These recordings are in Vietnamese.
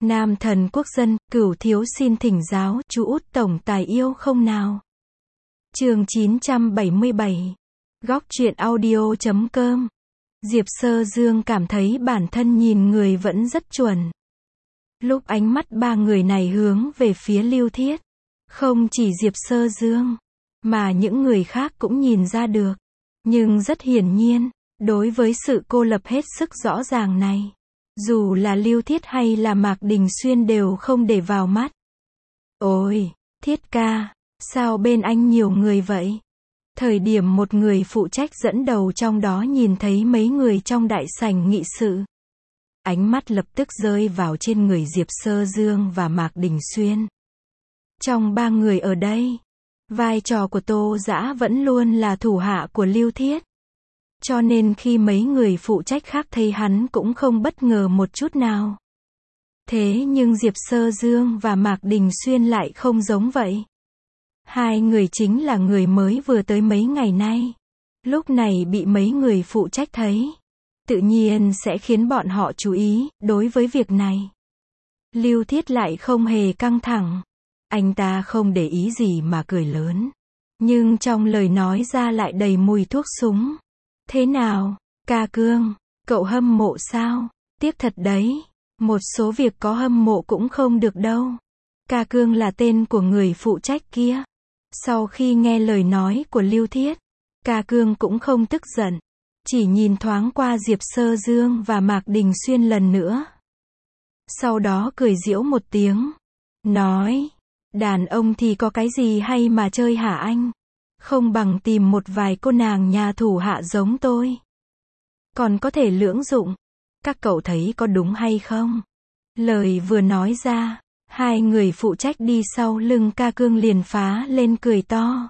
Nam thần quốc dân, Cửu thiếu xin thỉnh giáo, chú út tổng tài yêu không nào? Chương 977. Góc truyện audio.com. Diệp Sơ Dương cảm thấy bản thân nhìn người vẫn rất chuẩn. Lúc ánh mắt ba người này hướng về phía Lưu Thiết, không chỉ Diệp Sơ Dương, mà những người khác cũng nhìn ra được. Nhưng rất hiển nhiên, đối với sự cô lập hết sức rõ ràng này, dù là Lưu Thiết hay là Mạc Đình Xuyên đều không để vào mắt. Ôi, Thiết ca, sao bên anh nhiều người vậy? Thời điểm một người phụ trách dẫn đầu trong đó nhìn thấy mấy người trong đại sảnh nghị sự, ánh mắt lập tức rơi vào trên người Diệp Sơ Dương và Mạc Đình Xuyên. Trong ba người ở đây, vai trò của Tô Dã vẫn luôn là thủ hạ của Lưu Thiết. Cho nên khi mấy người phụ trách khác thấy hắn cũng không bất ngờ một chút nào. Thế nhưng Diệp Sơ Dương và Mạc Đình Xuyên lại không giống vậy. Hai người chính là người mới vừa tới mấy ngày nay. Lúc này bị mấy người phụ trách thấy, tự nhiên sẽ khiến bọn họ chú ý. Đối với việc này, Lưu Thiết lại không hề căng thẳng. Anh ta không để ý gì mà cười lớn, nhưng trong lời nói ra lại đầy mùi thuốc súng. Thế nào, ca Cương, cậu hâm mộ sao? Tiếc thật đấy, một số việc có hâm mộ cũng không được đâu. Ca Cương là tên của người phụ trách kia. Sau khi nghe lời nói của Lưu Thiết, ca Cương cũng không tức giận, chỉ nhìn thoáng qua Diệp Sơ Dương và Mạc Đình Xuyên lần nữa. Sau đó cười giễu một tiếng, nói, đàn ông thì có cái gì hay mà chơi hả anh? Không bằng tìm một vài cô nàng nhà thủ hạ giống tôi, còn có thể lưỡng dụng. Các cậu thấy có đúng hay không? Lời vừa nói ra, hai người phụ trách đi sau lưng ca Cương liền phá lên cười to.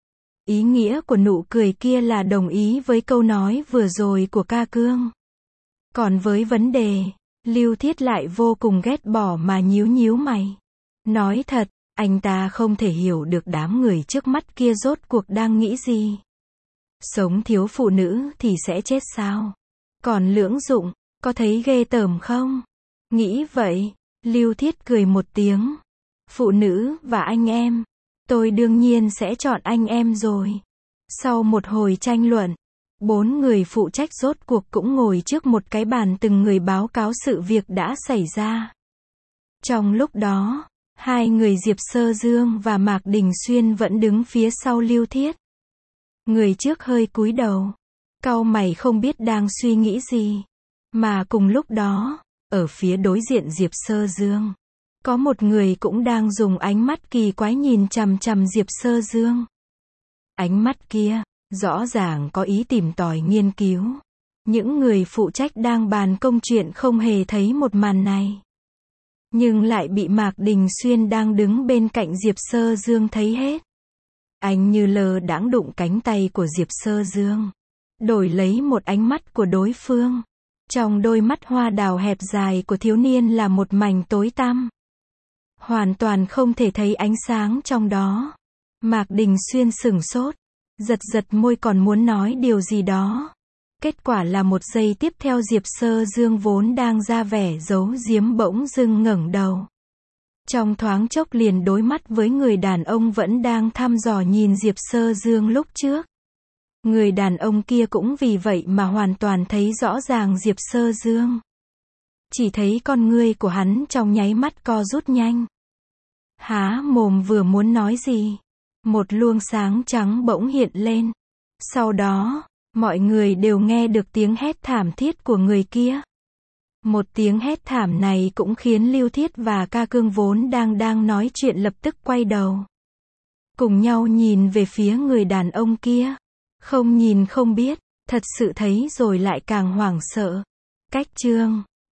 Ý nghĩa của nụ cười kia là đồng ý với câu nói vừa rồi của ca Cương. Còn với vấn đề, Lưu Thiết lại vô cùng ghét bỏ mà nhíu nhíu mày. Nói thật, anh ta không thể hiểu được đám người trước mắt kia rốt cuộc đang nghĩ gì. Sống thiếu phụ nữ thì sẽ chết sao? Còn lưỡng dụng, có thấy ghê tởm không? Nghĩ vậy, Lưu Thiết cười một tiếng. Phụ nữ và anh em, tôi đương nhiên sẽ chọn anh em rồi. Sau một hồi tranh luận, bốn người phụ trách rốt cuộc cũng ngồi trước một cái bàn từng người báo cáo sự việc đã xảy ra. Trong lúc đó, hai người Diệp Sơ Dương và Mạc Đình Xuyên vẫn đứng phía sau Lưu Thiết. Người trước hơi cúi đầu, cau mày không biết đang suy nghĩ gì. Mà cùng lúc đó, ở phía đối diện Diệp Sơ Dương, có một người cũng đang dùng ánh mắt kỳ quái nhìn chằm chằm Diệp Sơ Dương. Ánh mắt kia, rõ ràng có ý tìm tòi nghiên cứu. Những người phụ trách đang bàn công chuyện không hề thấy một màn này, nhưng lại bị Mạc Đình Xuyên đang đứng bên cạnh Diệp Sơ Dương thấy hết. Anh như lơ đãng đụng cánh tay của Diệp Sơ Dương, đổi lấy một ánh mắt của đối phương. Trong đôi mắt hoa đào hẹp dài của thiếu niên là một mảnh tối tăm, hoàn toàn không thể thấy ánh sáng trong đó. Mạc Đình Xuyên sửng sốt, giật giật môi còn muốn nói điều gì đó. Kết quả là một giây tiếp theo Diệp Sơ Dương vốn đang ra vẻ giấu giếm bỗng dưng ngẩng đầu. Trong thoáng chốc liền đối mắt với người đàn ông vẫn đang thăm dò nhìn Diệp Sơ Dương lúc trước. Người đàn ông kia cũng vì vậy mà hoàn toàn thấy rõ ràng Diệp Sơ Dương. Chỉ thấy con ngươi của hắn trong nháy mắt co rút nhanh. Há mồm vừa muốn nói gì, một luồng sáng trắng bỗng hiện lên. Sau đó, mọi người đều nghe được tiếng hét thảm thiết của người kia. Một tiếng hét thảm này cũng khiến Lưu Thiết và ca Cương vốn đang nói chuyện lập tức quay đầu, cùng nhau nhìn về phía người đàn ông kia. Không nhìn không biết, thật sự thấy rồi lại càng hoảng sợ. Cách chương